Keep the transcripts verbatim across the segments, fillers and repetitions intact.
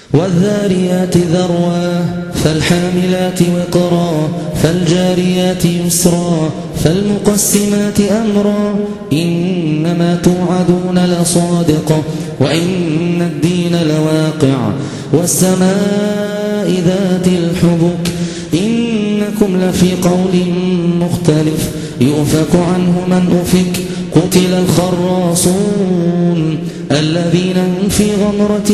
والذاريات ذروا فالحاملات وقرا فالجاريات يسرا فالمقسمات أمرا إنما توعدون لصادق وإن الدين لواقع والسماء ذات الحبك إنكم لفي قول مختلف يؤفك عنه من أفك قتل الخراصون الذين هم في غمرة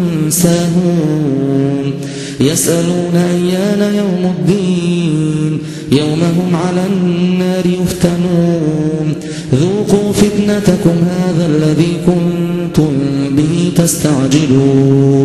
ساهون يسألون أيان يوم الدين يوم هم على النار يفتنون ذوقوا فتنتكم هذا الذي كنتم به تستعجلون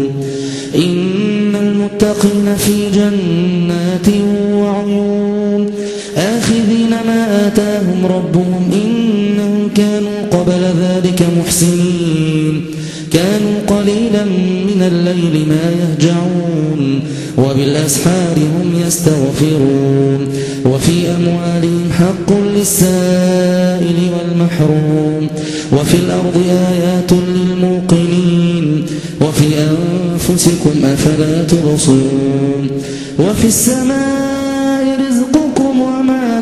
إن المتقين في جنات وعيون آخذين ما آتاهم ربهم إنهم كانوا قبل ذلك محسنين كانوا قليلا من الليل ما يهجعون وبالأسحار هم يستغفرون وفي أموالهم حق للسائل والمحروم وفي الأرض آيات للموقنين وفي أنفسكم أفلا تبصرون وفي السماء رزقكم وما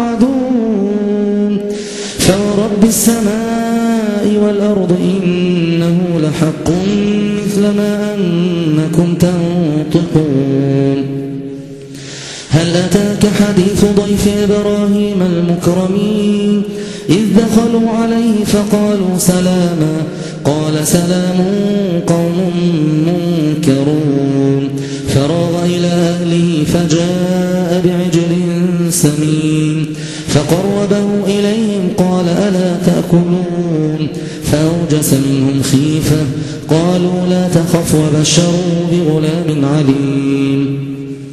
توعدون فورب السماء والأرض إنه لحق مثل ما أنكم تنطقون هل أتاك حديث ضيف إبراهيم المكرمين إذ دخلوا عليه فقالوا سلاما قال سلام قوم منكرون فراغ إلى أهله فجاء بعجل سمين فقربه إليهم قال ألا تأكلون فأوجس منهم خيفة قالوا لا تخف وبشروا بغلام عليم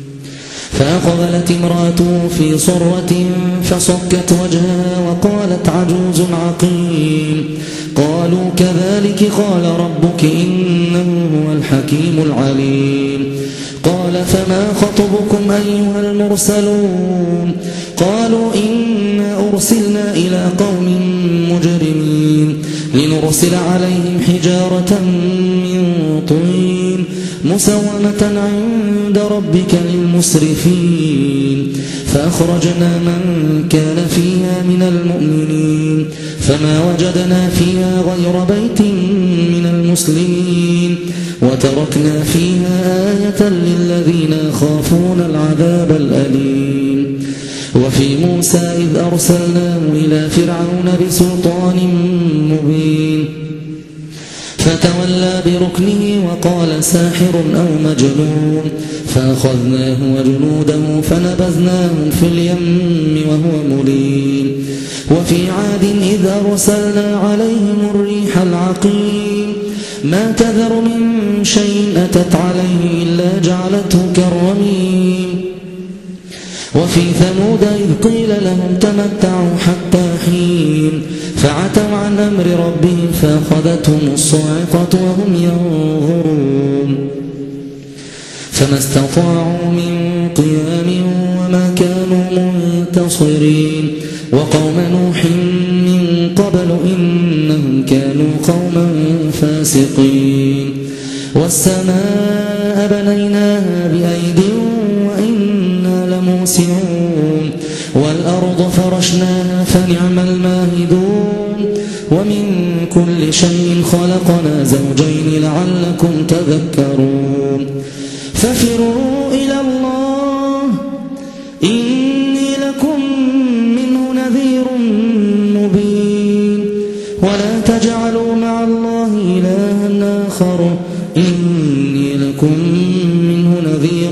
فأقبلت امرأته في صرة فصكت وجهها وقالت عجوز عقيم قالوا كذلك قال ربك إنه هو الحكيم العليم قال فما خطبكم أيها المرسلون قالوا إنا أرسلنا إلى قوم مجرمين لنرسل عليهم حجارة من طين مسومة عند ربك للمسرفين فأخرجنا من كان فيها من المؤمنين فما وجدنا فيها غير بيت من المسلمين وتركنا فيها آية للذين يخافون العذاب الأليم وفي موسى إذ أرسلناه إلى فرعون بسلطان مبين فتولى بركنه وقال ساحر أو مجنون فأخذناه وجنوده فنبذناهم في اليم وهو مليم وفي عاد إذ أرسلنا عليهم الريح العقيم ما تذر من شيء أتت عليه إلا جعلته كالرميم وفي ثمود إذ قيل لهم تمتعوا حتى حين فعتوا عن أمر ربهم فأخذتهم الصاعقة وهم ينظرون فما استطاعوا من قيام وما كانوا منتصرين وقوم نوح من قبل إنهم كانوا قوما فاسقين والسماء بنيناها بأيد وإنا لموسعون والأرض فرشناها فنعم الماهدون ومن كل شيء خلقنا زوجين لعلكم تذكرون ففروا إلى الله إني لكم منه نذير مبين ولا تجعلوا مع الله إلها آخر إني لكم منه نذير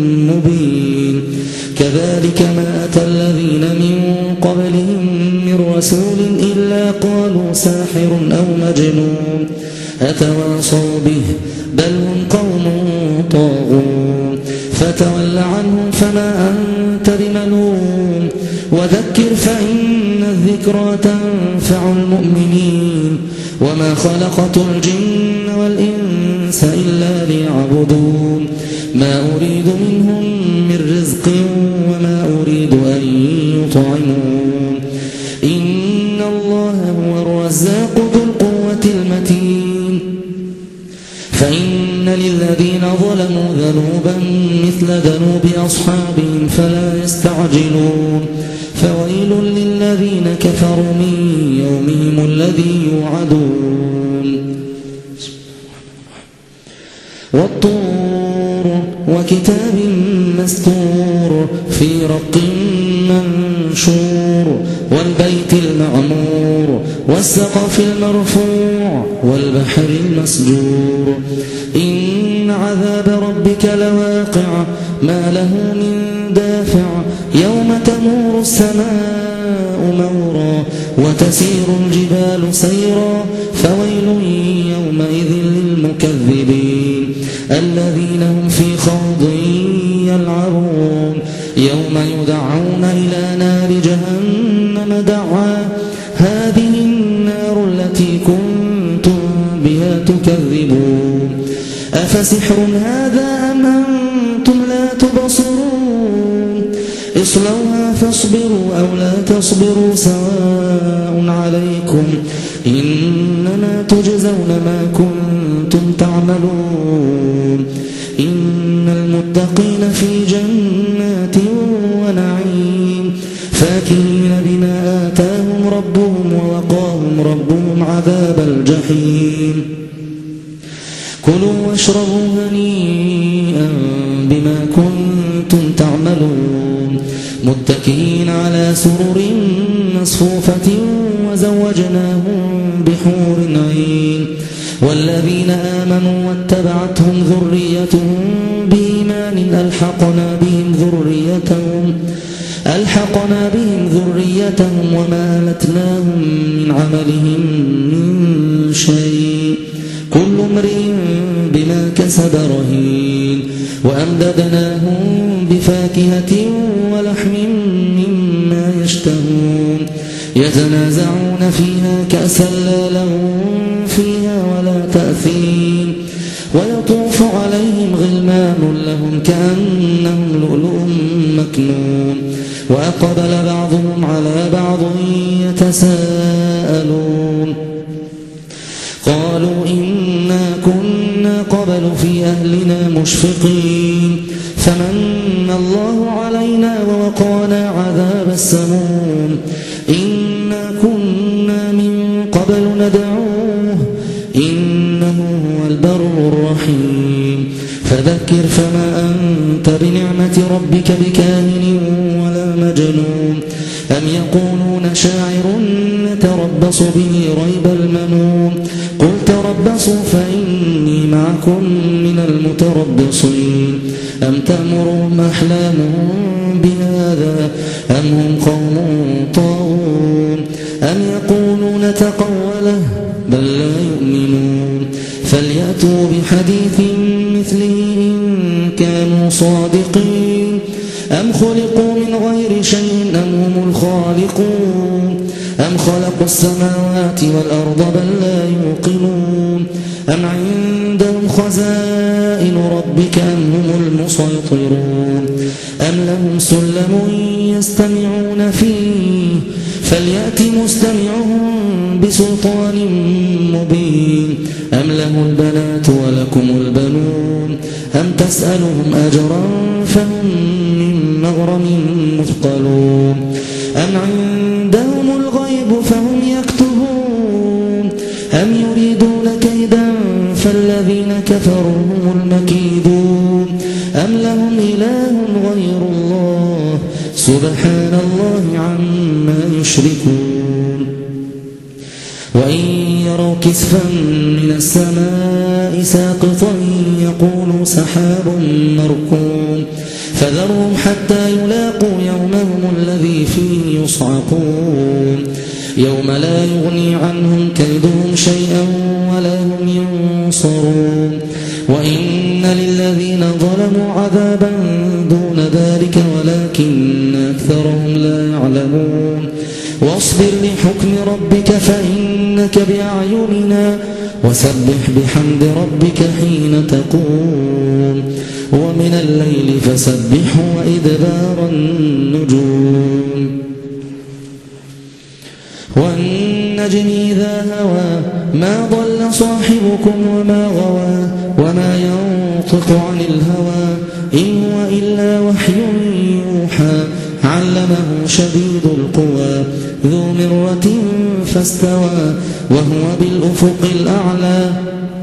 مبين كذلك ما أتى الذين من قبلهم من رسول إلا قالوا ساحر أو مجنون أتواصوا به بل هم قوم طاغون فتول عنهم فما أنت بملوم وذكر فإن الذكرى تنفع المؤمنين وما خلقت الجن والإنس إلا ليعبدون ما أريد منهم من رزق وما أريد أن يطعمون إن الله هو الرزاق ذو القوة المتين فإن للذين ظلموا ذنوبا مثل ذنوب أصحابهم فلا يستعجلون فويل للذين كفروا من يومهم الذي يوعدون والطور وكتاب مستور في رق منشور والبيت المعمور والسقف المرفوع والبحر المسجور إن عذاب ربك لواقع ما له من دافع يوم تمور السماء مورا وتسير الجبال سيرا فويل يومئذ للمكذبين الذين هم في خوض يلعبون يوم يدعون إلى نار جهنم دعا هذه النار التي كنتم بها تكذبون أفسحر هذا أم أنتم لا تبصرون اصلوها فاصبروا أو لا تصبروا سواء عليكم إنما تجزون ما كنتم تعملون إن المتقين في جنات ونعيم فاكهين بما آتاهم ربهم ووقاهم ربهم عذاب الجحيم كلوا واشربوا هنيئا بما كنتم تعملون متكئين على سرر مصفوفة وزوجناهم بحور عين والذين آمنوا واتبعتهم ذريتهم بإيمان ألحقنا بهم ذريتهم ألحقنا بهم ذريتهم وما ألتناهم من عملهم من شيء كل امرئ بما كسب رهين وأمددناهم بفاكهة ولحم مما يشتهون يتنازعون فيها كأسا لا لهم فيها ولا تأثيم ويطوف عليهم غلمان لهم كأنهم لؤلؤ مكنون وأقبل بعضهم على بعض يتساءلون قالوا إنا كنا قبل في أهلنا مشفقين فمن الله علينا ووقانا عذاب السموم إنا كنا من قبل ندعوه إنه هو البر الرحيم فذكر فما أنت بنعمة ربك بكاهن ولا مجنون أم يقولون شاعر نتربص به ريب المنون قل تربصوا فإني معكم من المتربصين أم تأمرهم أحلامهم بهذا أم هم قوم طاغون أم يقولون تقوله بل لا يؤمنون فليأتوا بحديث مثله إن كانوا صادقين أم خلقوا من غير شيء أم هم الخالقون أم خلقوا السماوات والأرض بل لا يوقنون أم عندهم خزائن ربك أم هم المسيطرون أم لهم سلم يستمعون فيه فليأت مستمعهم بسلطان مبين أم له البنات ولكم البنون أم تسألهم أجرا فهم من مغرم مثقلون أم عندهم الغيب فهم يكتبون أم يريدون كيدا فالذين كفروا هم المكيدون أم لهم إله غير الله سبحان الله عما يشركون وإن يروا كسفا من السماء ساقطا يقولوا سحاب مركوم فذرهم حتى يلاقوا يومهم الذي فيه يصعقون يوم لا يغني عنهم كيدهم شيئا ولا هم ينصرون وإن للذين ظلموا عذابا دون ذلك ولكن أكثرهم لا يعلمون واصبر لحكم ربك فإنك بأعيننا وسبح بحمد ربك حين تقوم ومن الليل فسبحه وإدبار النجوم والنجم إذا هوى ما ضل صاحبكم وما غوى ينطق عن الهوى إن هو إلا وحي يوحى علمه شديد القوى ذو مرة فاستوى وهو بالأفق الأعلى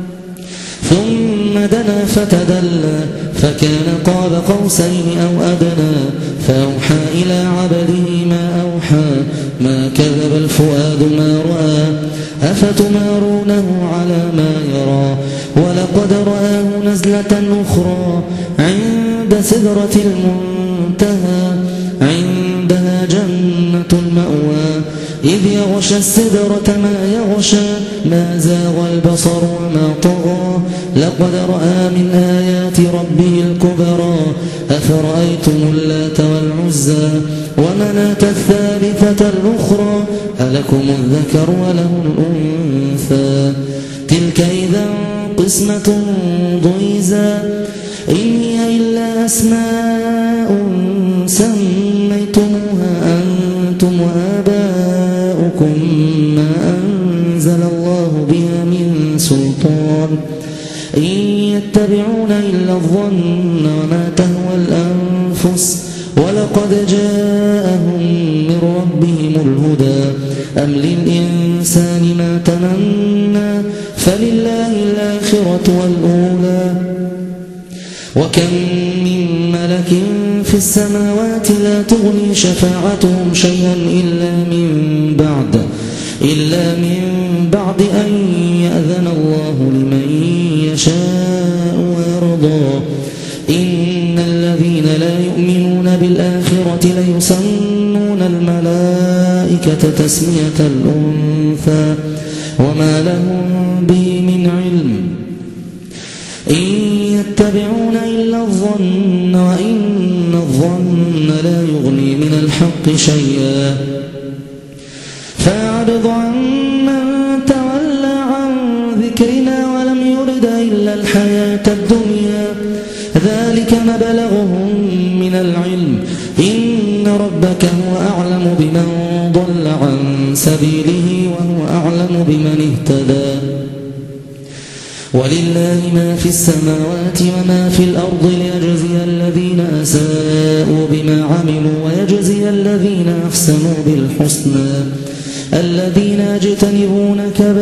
ثم دنا فتدلى فكان قاب قوسين أو أدنى فأوحى إلى عبده ما أوحى ما كذب الفؤاد ما رأى أفتمارونه على ما يرى ولقد رآه نزلة أخرى عند سدرة المنتهى عندها جنة المأوى إذ يغشى السدرة ما يغشى ما زاغ البصر وما طغى لقد رأى من آيات ربه الكبرى أفرأيتم اللات والعزى ومناة الثالثة الأخرى ألكم الذكر وله الأنثى تلك إذا قسمة ضيزى إن هي إلا أسماء سميتموها أنتم وآباؤكم ما أنزل الله بها من سلطان إن يتبعون إلا الظن وما تهوى الأنفس ولقد جاءهم من ربهم الهدى أم للإنسان ما تمنى فلله الآخرة والأولى وكم من ملك في السماوات لا تغني شفاعتهم شيئا إلا من بعد إلا من بعد أن يأذن الله لمن يشاء ويرضى إن الذين لا يؤمنون بالآخرة ليسمون الملائكة تسمية الأنثى وما لهم به من علم إن يتبعون إلا الظن وإن الظن لا يغني من الحق شيئا فأعرض عن من تولى عن ذكرنا ولم يرد إلا الحياة الدنيا ذلك مبلغهم من العلم إن ربك هو أعلم بمن ضل عن سبيله وهو أعلم بمن اهتدى ولله ما في السماوات وما في الأرض ليجزي الذين أساءوا بما عملوا ويجزي الذين أحسنوا بالحسنى الذين يجتنبون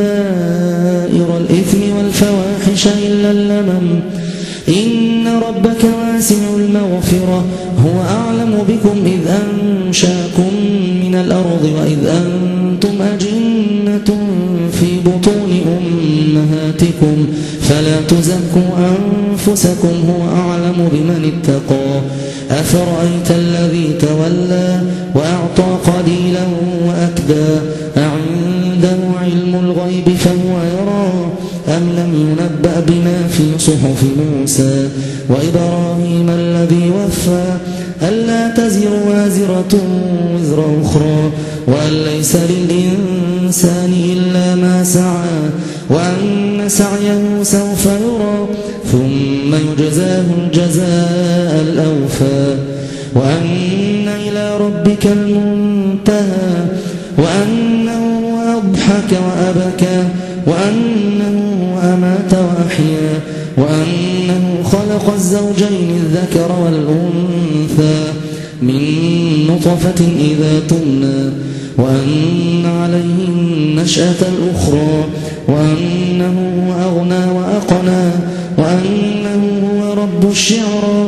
كبائر الإثم والفواحش إلا اللمم إن ربك واسع المغفرة هو أعلم بكم إذ أنشاكم من الأرض وإذ أنتم أجنة في بطون أمهاتكم فلا تزكوا أنفسكم هو أعلم بمن اتقى أفرأيت الذي تولى وأعطى قليلا وأكدى أعنده علم الغيب فهو يرى أم لم ينبأ بما في صحف موسى وإبراهيم الذي وفى ألا تزر وازرة وزر أخرى وأن ليس للإنسان إلا ما سعى وأن سعيه سوف يرى ثم يجزاه الجزاء الأوفى وأن إلى ربك المنتهى وأنه أضحك وأبكى وأنه أمات وأحيا وأنه خلق الزوجين الذكر والأنثى من نطفة إذا تمنى وأن عليه النشأة الأخرى وأنه أغنى وأقنى وأنه هو رب الشعرى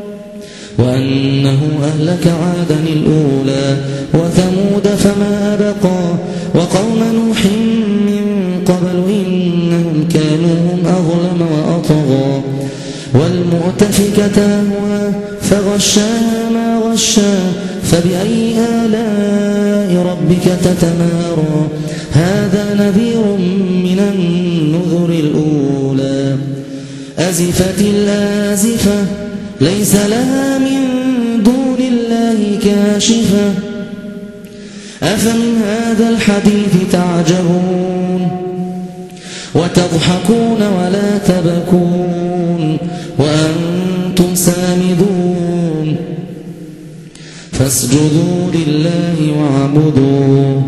وأنه أهلك عادا الأولى وثمود فما أبقى وقوم نوح من قبل إنهم كانوا هم أظلم وأطغى والمؤتفكة أهوى فغشاها ما غشى فبأي آلاء ربك تتمارى هذا نذير من النذر الأولى أزفت الآزفة ليس لها من دون الله كاشفة أفمن هذا الحديث تعجبون وتضحكون ولا تبكون وأنتم سامدون فاسجدوا لله واعبدوا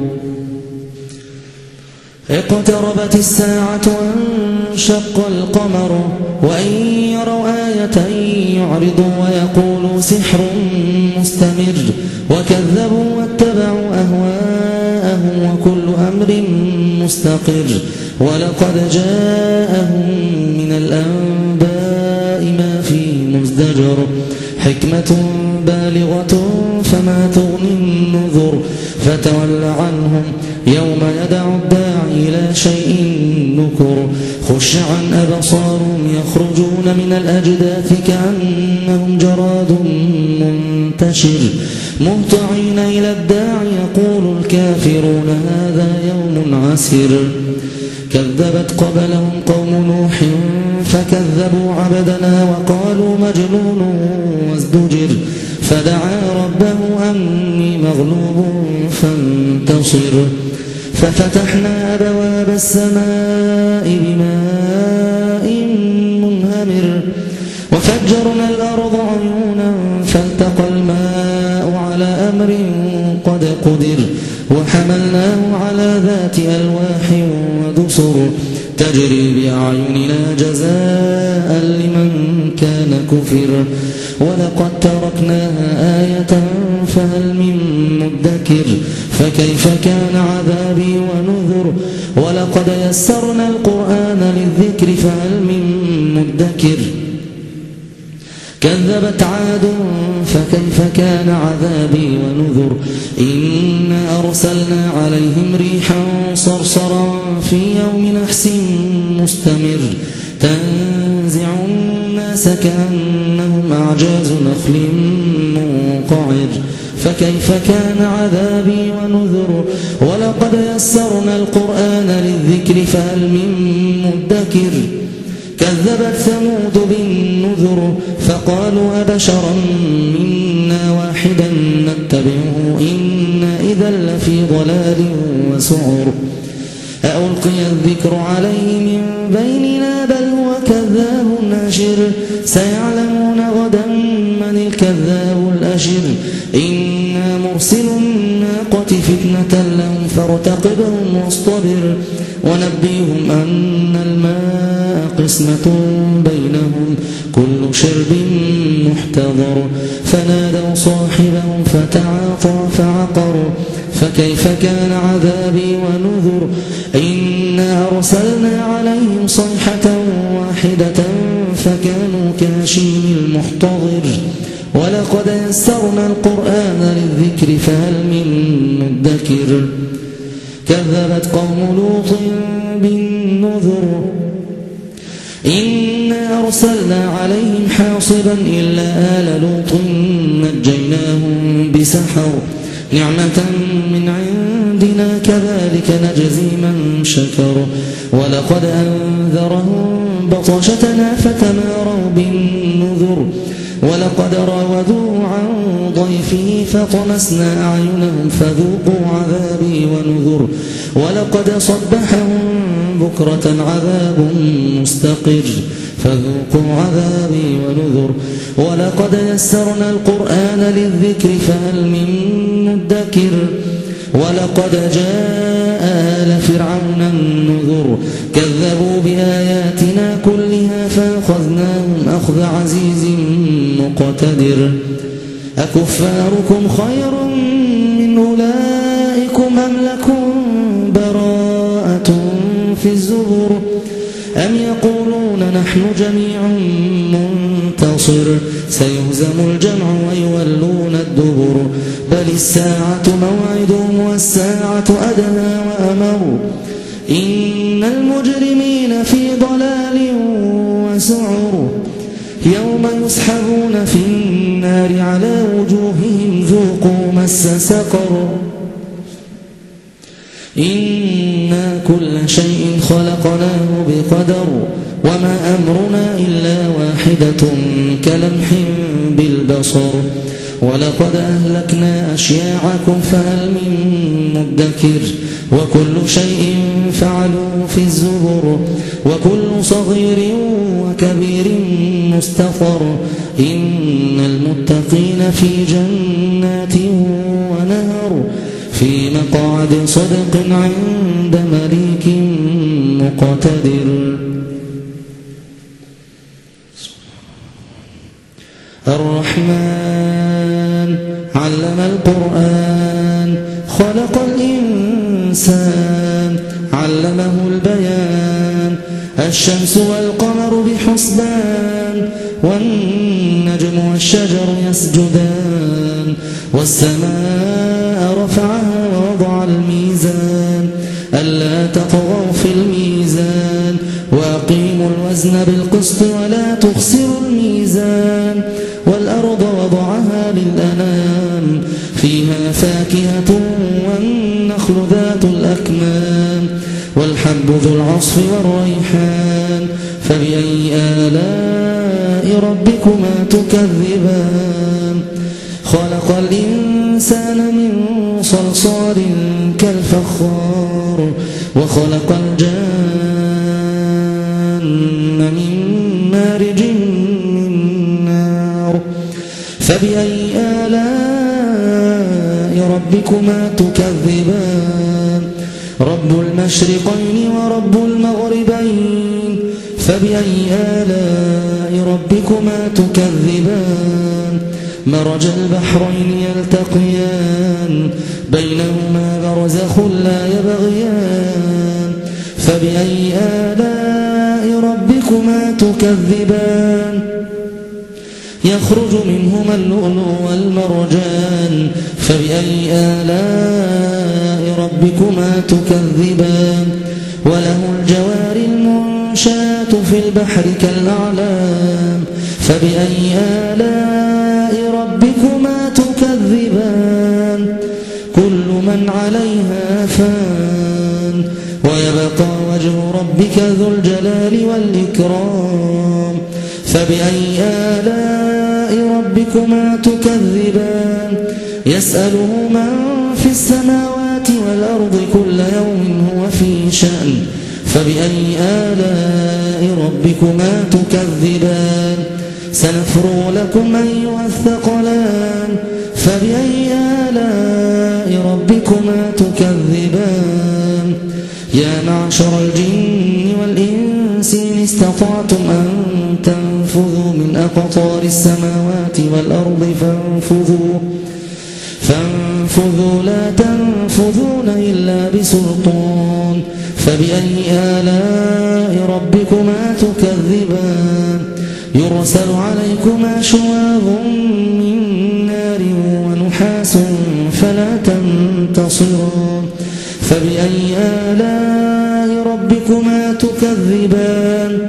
اقتربت الساعة وانشق القمر وإن يروا آية يعرضوا ويقولوا سحر مستمر وكذبوا واتبعوا أهواءهم وكل أمر مستقر ولقد جاءهم من الأنباء ما فيه مزدجر حكمة بالغة فما تغني النذر فتول عنهم يوم يدعو الداعي إلى شيء نكر خش عن أبصارهم يخرجون من الأجداث كأنهم جراد منتشر مهطعين إلى الداعي يقول الكافرون هذا يوم عسر كذبت قبلهم قوم نوح فكذبوا عبدنا وقالوا مجنون وازدجر فدعا ربه أني مغلوب فانتصر ففتحنا أبواب السماء بماء منهمر وفجرنا الأرض عيونا فالتقى الماء على أمر قد قدر وحملناه على ذات ألواح ودسر تجري بأعيننا جزاء لمن كان كفر ولقد تركناها آية فهل من مدكر فكيف كان عذابي ونذر ولقد يسرنا القرآن للذكر فهل من مدكر كذبت عاد فكيف كان عذابي ونذر إنا أرسلنا عليهم ريحا صرصرا في يوم نحس مستمر تنزع الناس كأنهم أعجاز نخل منقعر فكيف كان عذابي ونذر ولقد يسرنا القرآن للذكر فهل من مدكر كذبت ثمود بالنذر فقالوا أبشرا منا واحدا نتبعه إنا إذا لفي ضلال وسعر ألقي الذكر عليه من بيننا بل هو كذاب أشر سيعلمون غدا من الكذاب الأشر إنا مرسل الناقة فتنة لهم فارتقبهم واصطبر ونبيهم أن الماء قسمة بينهم كل شرب محتضر فنادوا صاحبهم فتعاطى فعقر فكيف كان عذابي ونذر إنا أرسلنا عليهم صيحة واحدة فكانوا كهشيم المحتضر ولقد يسرنا القرآن للذكر فهل من مدكر كذبت قوم لوط بالنذر إنا أرسلنا عليهم حاصبا إلا آل لوط نجيناهم بسحر نعمة من عندنا كذلك نجزي من شكر ولقد أنذرهم بطشتنا فتماروا بالنذر ولقد راودوه عن ضيفه فطمسنا أعينهم فذوقوا عذابي ونذر ولقد صبحهم بكرة عذاب مستقر فذوقوا عذابي ونذر ولقد يسرنا القرآن للذكر فهل من مدكر ولقد جاء آل فرعون النذر كذبوا بآياتنا كلها فأخذناهم أخذ عزيز مقتدر أكفاركم خير من أولئكم أم لكم براءة في الزبر أم يقولون نحن جميع منتصر سيهزم الجمع ويولون الدبر بل الساعة موعدهم والساعة أدنى وأمر إن المجرمين في ضلال وسعر يوم يسحبون في النار على وجوههم ذوقوا مس سقر إنا كل شيء خلقناه بقدر وما أمرنا إلا واحدة كلمح بالبصر ولقد أهلكنا أشياعكم فهل من مدكر وكل شيء فعلوا في الزبر وكل صغير وكبير مستطر إن المتقين في جنات ونهر في مقعد صدق عند مليك مقتدر. الرحمن علم القرآن خلق الإنسان علمه البيان الشمس والقمر بحسبان والنجم والشجر يسجدان والسماء رفعها ووضع الميزان ألا تطغوا في الميزان وأقيموا الوزن بالقسط ولا تخسروا الميزان والأرض وضعها للأنام فيها فاكهة والنخل ذات الأكمام والحب ذو العصف والريحان فبأي آلاء ربكما تكذبان خلق الإنسان من صلصال كالفخار وخلق الجان من مارج من نار فبأي آلاء ربكما تكذبان رب المشرقين ورب المغربين فبأي آلاء ربكما تكذبان مرج البحرين يلتقيان بينهما برزخ لا يبغيان فبأي آلاء ربكما تكذبان يخرج منهما اللؤلؤ والمرجان فبأي آلاء ربكما تكذبان وله الجوار المنشآت في البحر كالأعلام فبأي آلاء ربكما تكذبان كل من عليها فان ويبقى وجه ربك ذو الجلال والإكرام فبأي آلاء ربكما تكذبان يسأله من في السماوات والأرض كل يوم هو في شأن فبأي آلاء ربكما تكذبان سنفرغ لكم أيها الثقلان فبأي آلاء ربكما تكذبان يا معشر الجن والإنس إن استطعتم أن تنفذوا من أقطار السماوات والأرض فانفذوا فانفذوا لا تنفذون إلا بسلطان فبأي آلاء ربكما تكذبان يرسل عليكما شواظ من نار ونحاس فلا تنتصران فبأي آلاء ربكما تكذبان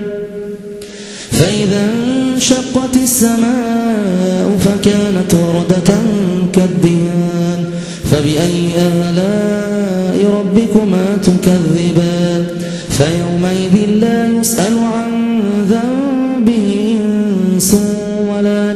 فإذا انشقت السماء فكانت وردة كالدهان فبأي آلاء ربكما تكذبان فيومئذ لا يسأل عن ذنبه إنس ولا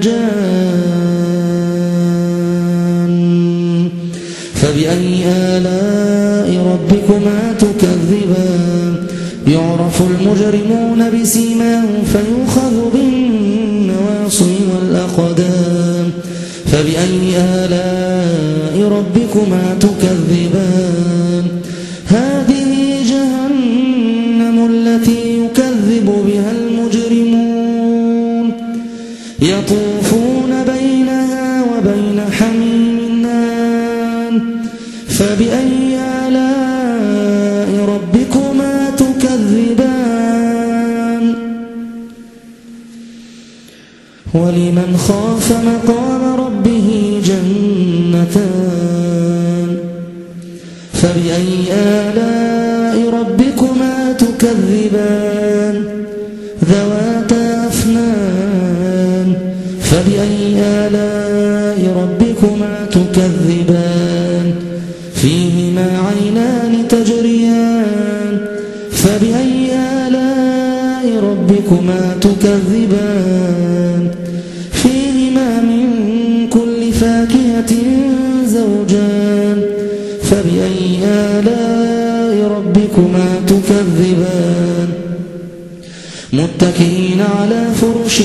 جان فبأي آلاء ربكما تكذبان يعرف المجرمون بسيماهم فيؤخذ بالنواصي والأقدام فبأي آلاء ربكما تكذبان هذه جهنم التي يكذب بها المجرمون يطوفون بينها وبين حميم آن فبأي آلاء ربكما تكذبان ولمن خاف مقام ربه جنتان فبأي آلاء ربكما تكذبان ذواتا أفنان فبأي آلاء ربكما تكذبان فيهما عينان تجريان فبأي آلاء ربكما تكذبان فيهما من كل فاكهة زوجان فبأي آلاء ربكما تكذبان متكئين على فرش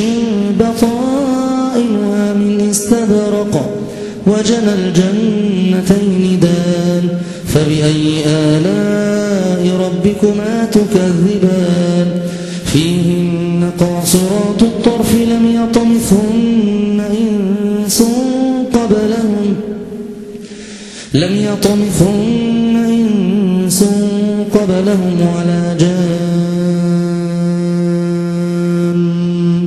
بطائنها من استبرق وجنى الجنتين دان فبأي آلاء ربكما تكذبان فيهن قاصرات الطرف لم يطمثهن لم يطمثهن إنس قبلهم ولا جان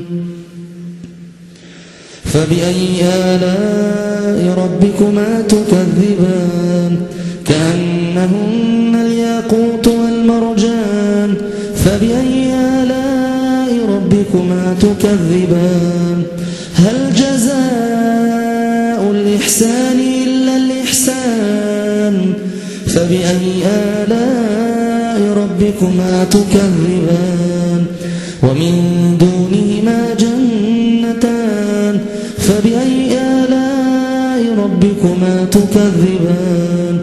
فبأي آلاء ربكما تكذبان كأنهن الياقوت والمرجان فبأي آلاء ربكما تكذبان هل جزاء الإحسان إلا الإحسان فبأي آلاء ربكما تكذبان ومن دونهما جنتان فبأي آلاء ربكما تكذبان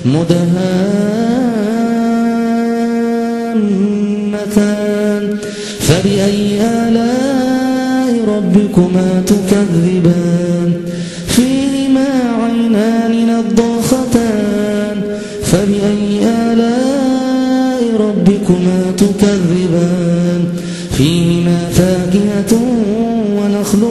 مدهامتان فبأي آلاء ربكما تكذبان فيهما عينان نضاختان فبأي آلاء ربكما تكذبان فيهما فاكهة ونخل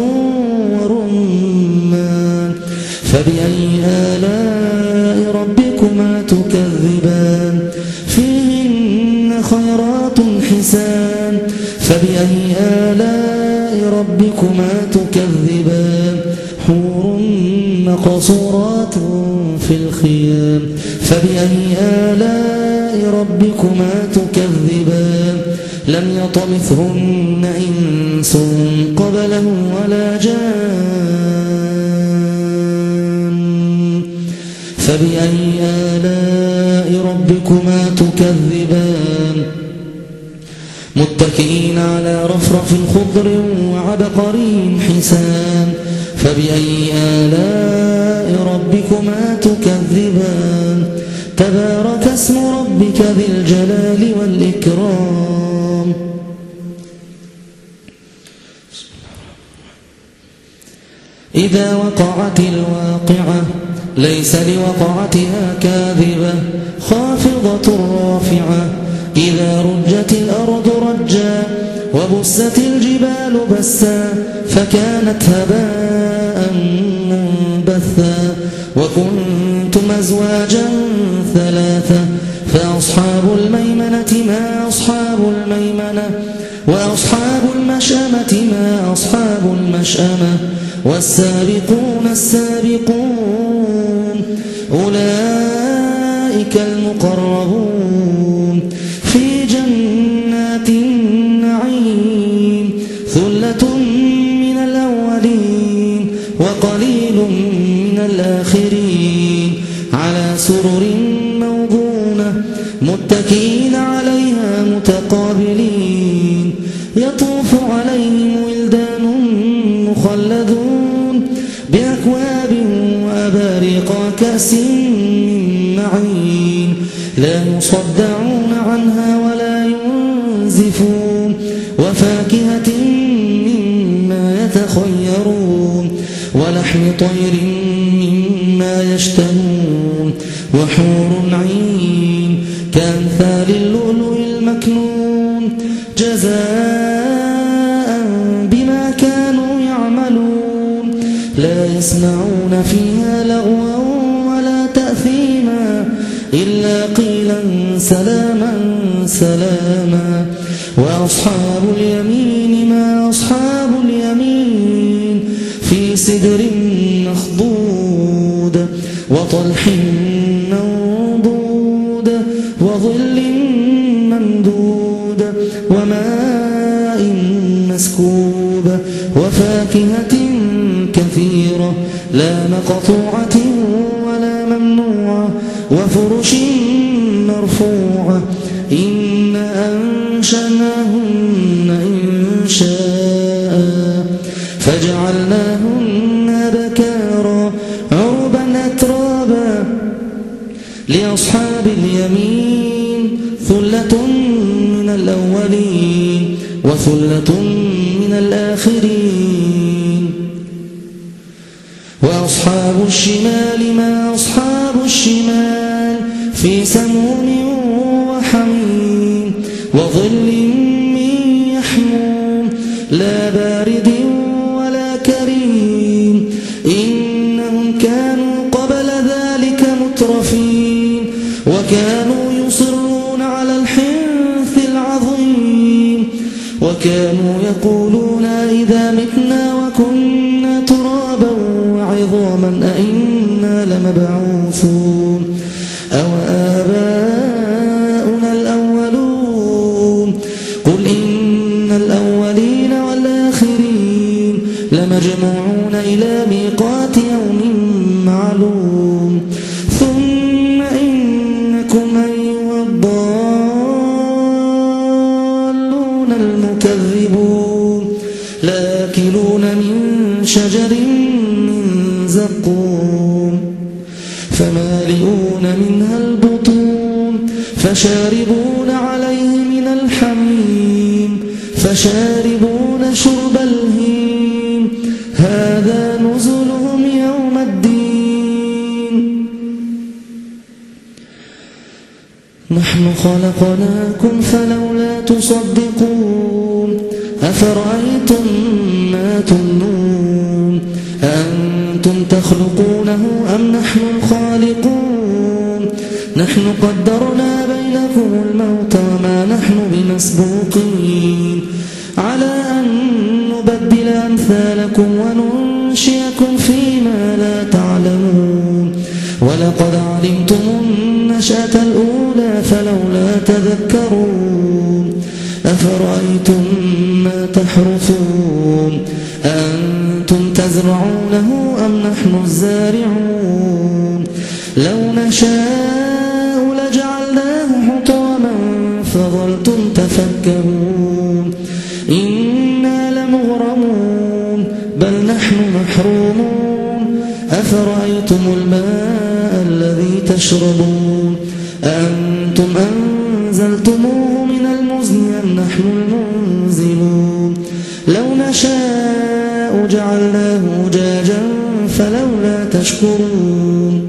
ورمان فبأي آلاء ربكما تكذبان فيهن خيرات حسان فبأي آلاء ربكما تكذبان حور مقصورات في الخيام فبأي آلاء ربكما تكذبان لم يطمثهن إنس قبلهم ولا جان فبأي آلاء ربكما تكذبان متكئين على رفرف خضر وعبقري حسان فبأي آلاء ربكما تكذبان تبارك اسم ربك ذي الجلال والإكرام إذا وقعت الواقعة ليس لوقعتها كاذبة خافضة رافعة إذا رجت الأرض رجا وبست الجبال بسا فكانت هباء منبثا وكنتم أزواجا ثلاثة فأصحاب الميمنة ما أصحاب الميمنة وأصحاب المشأمة ما أصحاب المشأمة والسابقون السابقون أولئك المقربون في جنات النعيم ثلة من الأولين وقليل من الآخرين على سرر موضونة متكئين عليها متقابلين يطوف عليهم ولدان مخلدون بأكواب وأباريق كأس من معين لا يصدعون عنها ولا ينزفون وفاكهة مما يتخيرون ولحم طير مما يشتهون وحور عين كأمثال اللؤلؤ المكنون جزاء بما كانوا يعملون لا يسمعون فيها لغوا ولا تأثيما إلا قيلا سلاما سلاما وأصحاب اليمين ما أصحاب اليمين في سدر مخضود وطلح منضود وظل ممدود وماء مسكوب وفاكهة كثيرة لا مقطوعة ولا ممنوعة وفرش مرفوعة إنا أنشأناهن إنشاء فجعلناهن بكارا عربا أترابا لأصحاب اليمين ثلة من الأولين وثلة من الآخرين وأصحاب الشمال ما أصحاب الشمال في سموم وحميم وظل من يحموم لا بارد ولا كريم إنهم كانوا قبل ذلك مترفين وكانوا يقولون إذا متنا وكنا ترابا وعظاما أئنا لمبعوثون أو آباؤنا الأولون قل إن الأولين والآخرين لمجموعون إلى ميقات يوم معلوم ثم إنكم أيها الضالون المكذبون لآكلون من شجر من زقوم فمالئون منها البطون فشاربون عليه من الحميم فشاربون شرب الهيم هذا نزلهم يوم الدين نحن خلقناكم فلولا تصدقون أفرأيتم ما تمنون أأنتم تخلقونه أم نحن الخالقون نحن قدرنا بينكم الموت وما نحن بمسبوقين على أن نبدل أمثالكم وننشئكم فيما لا تعلمون ولقد علمتم النشأة الأولى فلولا تذكرون أفرأيتم ما تحرثون أنتم تزرعونه أم نحن الزارعون لو نشاء لجعلناه حطاما فظلتم تفكرون إنا لمغرمون بل نحن محرومون أفرأيتم الماء الذي تشربون أنتم أنزلتموه من المزن أم نحن المنزلون لو نشاء جعلناه أجاجا فلولا تشكرون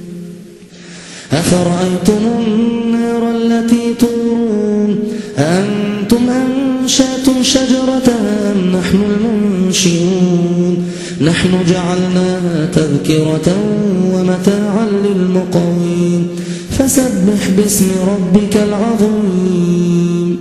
أفرأيتم النار التي تورون أنتم أنشأتم شجرتها أم نحن المنشئون نحن جعلناها تذكرة ومتاعا للمقوين فسبح باسم ربك العظيم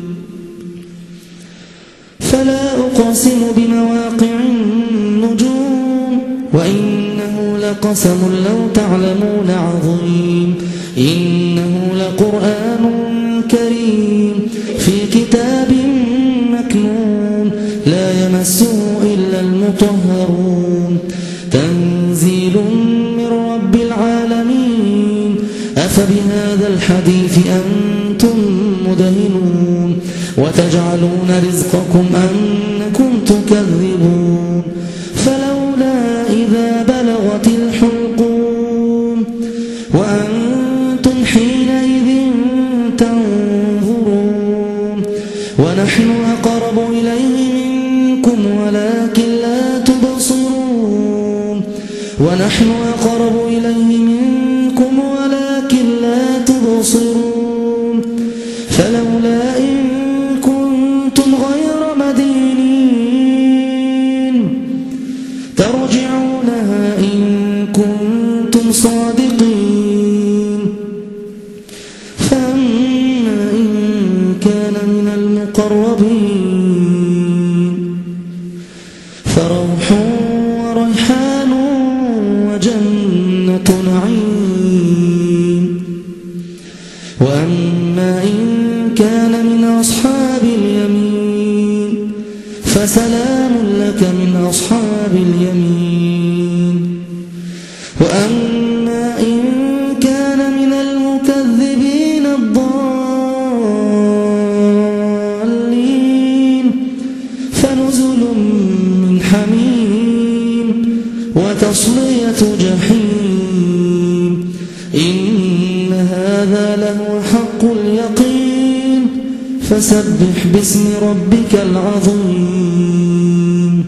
فلا أقسم بمواقع النجوم وإنه لقسم لو تعلمون عظيم إنه لقرآن كريم في كتاب مكنون لا يمسه إلا المطهرون تنزيل من رب العالمين أفبهذا الحديث أنتم مدهنون وتجعلون رزقكم أنكم تكذبون فلولا إذا بلغت الحلقوم وأنتم حينئذ تنظرون ونحن أقرب إليه منكم ولكن لا تبصرون ونحن أقرب إليه منكم ولكن لا تبصرون فلولا إن كنتم غير مدينين ترجعونها إن كنتم صادقين فأما إن كان من المقربين فروح وريحان وجنة نعيم وأما إن كان من أصحاب اليمين فسلام لك من أصحاب اليمين وأما إن كان من المكذبين الضالين فنزل من حميم وتصلية جحيم إن هذا لهو حق اليقين فسبح باسم ربك العظيم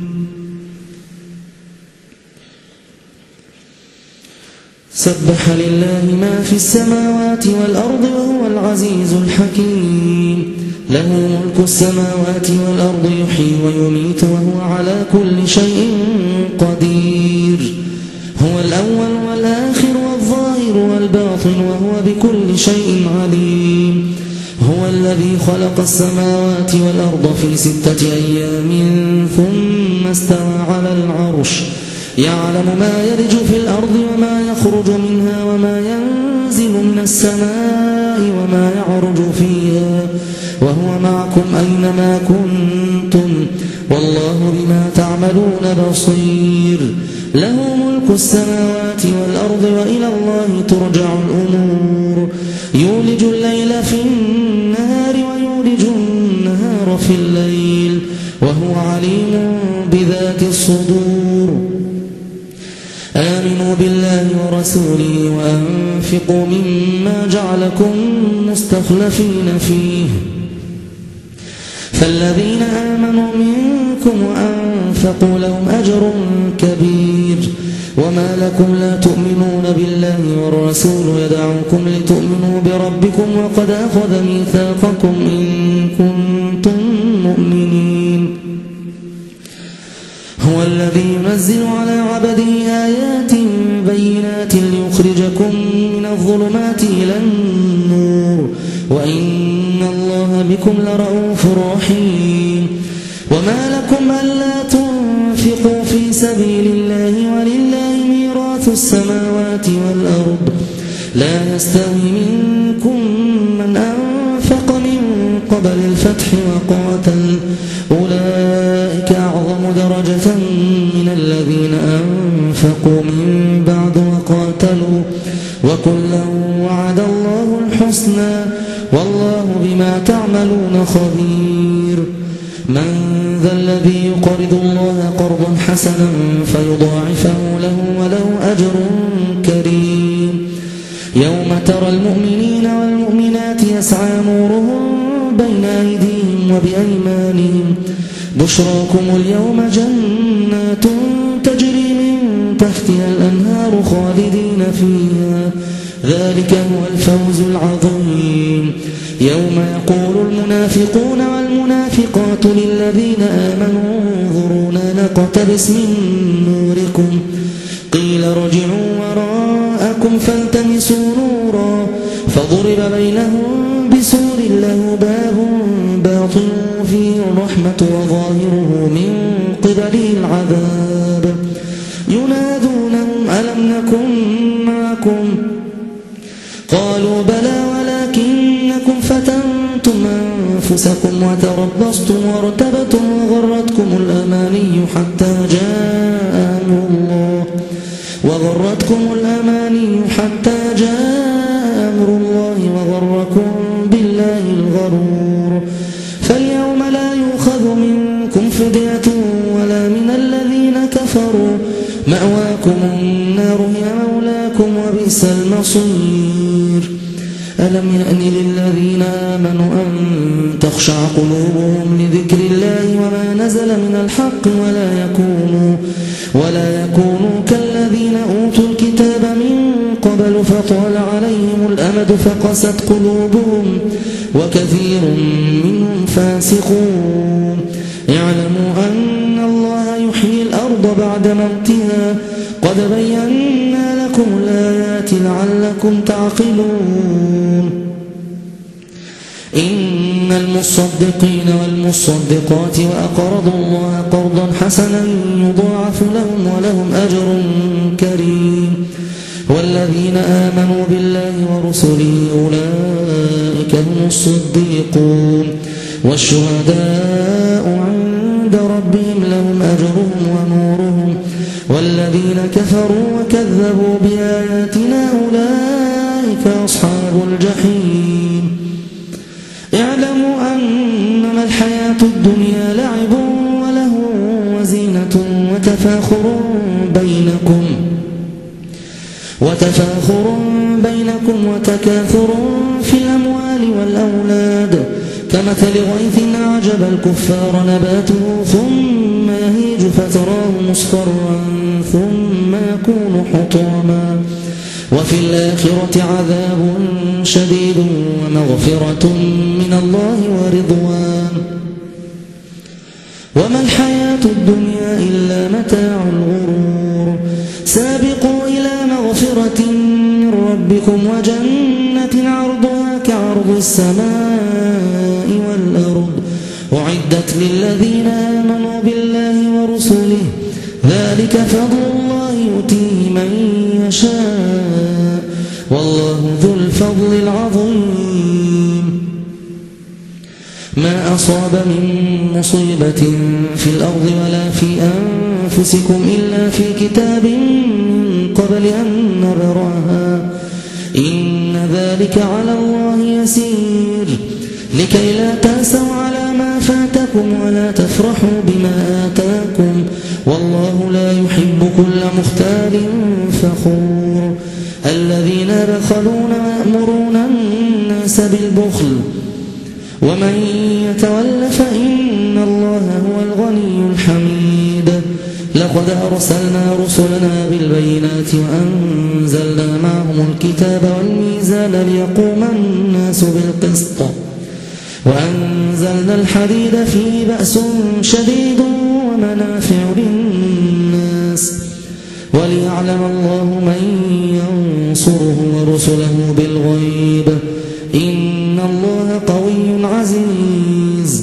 سبح لله ما في السماوات والأرض وهو العزيز الحكيم له ملك السماوات والأرض يحيي ويميت وهو على كل شيء قدير هو الأول والآخر والظاهر والباطن وهو بكل شيء عليم هو وهو الذي خلق السماوات والأرض في ستة أيام ثم استوى على العرش يعلم ما يلج في الأرض وما يخرج منها وما ينزل من السماء وما يعرج فيها وهو معكم أينما كنتم والله بما تعملون بصير له ملك السماوات والأرض وإلى الله ترجع الأمور يولج الليل في النهار ويولج النهار في الليل وهو عليم بذات الصدور آمنوا بالله ورسوله وأنفقوا مما جعلكم مستخلفين فيه فالذين آمنوا منكم وأنفقوا لهم أجر كبير وما لكم لا تؤمنون بالله والرسول يدعوكم لتؤمنوا بربكم وقد أخذ ميثاقكم إن كنتم مؤمنين هو الذي ينزل على عبده آيات بينات ليخرجكم من الظلمات إلى النور وإن الله بكم لرؤوف رحيم وما لكم ألا تنفقوا في سبيل الله ولله ميراث السماوات والأرض لا يستوي منكم من أنفق من قبل الفتح وقاتل أولئك أعظم درجة من الذين أنفقوا من بعد وقاتلوا وكلا وعد الله الحسنى والله بما تعملون خبير من ذا الذي يقرض الله قرضا حسنا فيضاعفه له وله أجر كريم يوم ترى المؤمنين والمؤمنات يسعى نورهم بين أيديهم وبأيمانهم بشراكم اليوم جنات تجري من تحتها الأنهار خالدين فيها ذلك هو الفوز العظيم يوم يقول المنافقون والمنافقات للذين آمنوا انظرونا نقتبس من نوركم قيل ارجعوا وراءكم فالتمسوا نورا فضرب بينهم بسور له باب باطنه فيه الرحمة وظاهره من قبله العذاب ينادونهم ألم نكن معكم قالوا بلى ولكنكم فتنتم أنفسكم وتربصتم وارتبتم وغرتكم الأماني حتى جاء أمر الله وغرتكم الأماني حتى جاء أمر الله وغركم بالله الغرور فاليوم لا يؤخذ منكم فدية ولا من الذين كفروا مأواكم النار هي مولاكم وبئس المصير ألم يأن للذين آمنوا أن تخشع قلوبهم لذكر الله وما نزل من الحق ولا يكونوا ولا يكونوا كالذين أوتوا الكتاب من قبل فطال عليهم الأمد فقست قلوبهم وكثير منهم فاسقون اعلموا أن الله يحيي الأرض بعد موتها قد بينا لكم الآيات لعلكم تعقلون إن المصدقين والمصدقات وأقرضوا الله قرضا حسنا يضاعف لهم ولهم أجر كريم والذين آمنوا بالله ورسله أولئك هم الصديقون والشهداء عند ربهم لهم أجرهم ونورهم والذين كفروا وكذبوا بآياتنا أولئك أصحاب الجحيم اعلموا أنما الحياة الدنيا لعب وله وزينة وتفاخر بينكم وتفاخر بينكم وتكاثر في الأموال والأولاد كمثل غيث أعجب الكفار نباته ثم يهيج فتراه مصفرا ثم يكون حطاما وفي الآخرة عذاب شديد ومغفرة من الله ورضوان وما الحياة الدنيا إلا متاع الغرور سابقوا إلى مغفرة من ربكم وجنة عرضها كعرض السماء أعدت للذين آمنوا بالله ورسله ذلك فضل الله يؤتيه من يشاء والله ذو الفضل العظيم ما أصاب من مصيبة في الأرض ولا في أنفسكم إلا في كتاب من قبل أن نبرأها إن ذلك على الله يسير لكي لا تأسوا على ما فاتكم ولا تفرحوا بما آتاكم والله لا يحب كل مختال فخور الذين بخلون ويأمرون الناس بالبخل ومن يتول فإن الله هو الغني الحميد لقد أرسلنا رسلنا بالبينات وأنزلنا معهم الكتاب والميزان ليقوم الناس بالقسط وأنزلنا الحديد فيه بأس شديد ومنافع للناس وليعلم الله من ينصره ورسله بالغيب إن الله قوي عزيز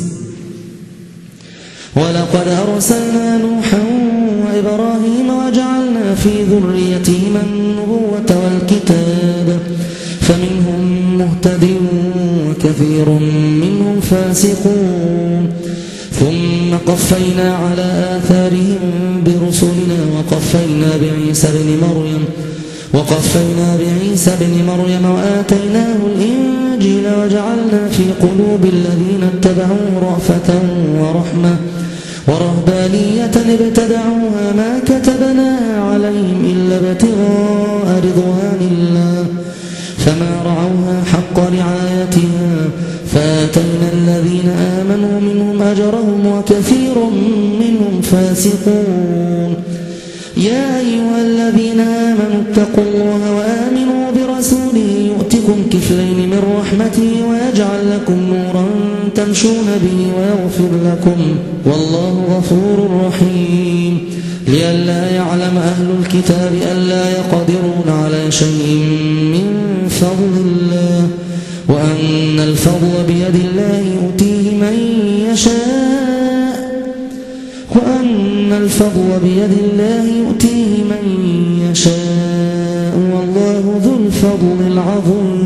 ولقد أرسلنا نوحا وإبراهيم وجعلنا في ذريتهما النبوة والكتاب فمنهم مهتد وكثير منهم فاسقون ثم قفينا على آثارهم برسلنا وقفينا بعيسى بن مريم وقفينا بعيسى بن مريم وآتيناه الإنجيل وجعلنا في قلوب الذين اتبعوا رأفة ورحمة ورهبانية ابتدعوها ما كتبناها عليهم إلا ابتغاء رضوان الله فما رعوها حق رعايتها فآتينا الذين آمنوا منهم أجرهم وكثير منهم فاسقون يا أيها الذين آمنوا اتقوا الله وآمنوا برسوله يؤتكم كفلين من رحمته ويجعل لكم نورا تمشون به ويغفر لكم والله غفور رحيم لئلا يعلم أهل الكتاب ألا يقدرون على شيء من فضل الله وأن الفضل بيد الله يؤتيه من يشاء وأن الفضل بيد الله يؤتيه من يشاء والله ذو الفضل العظيم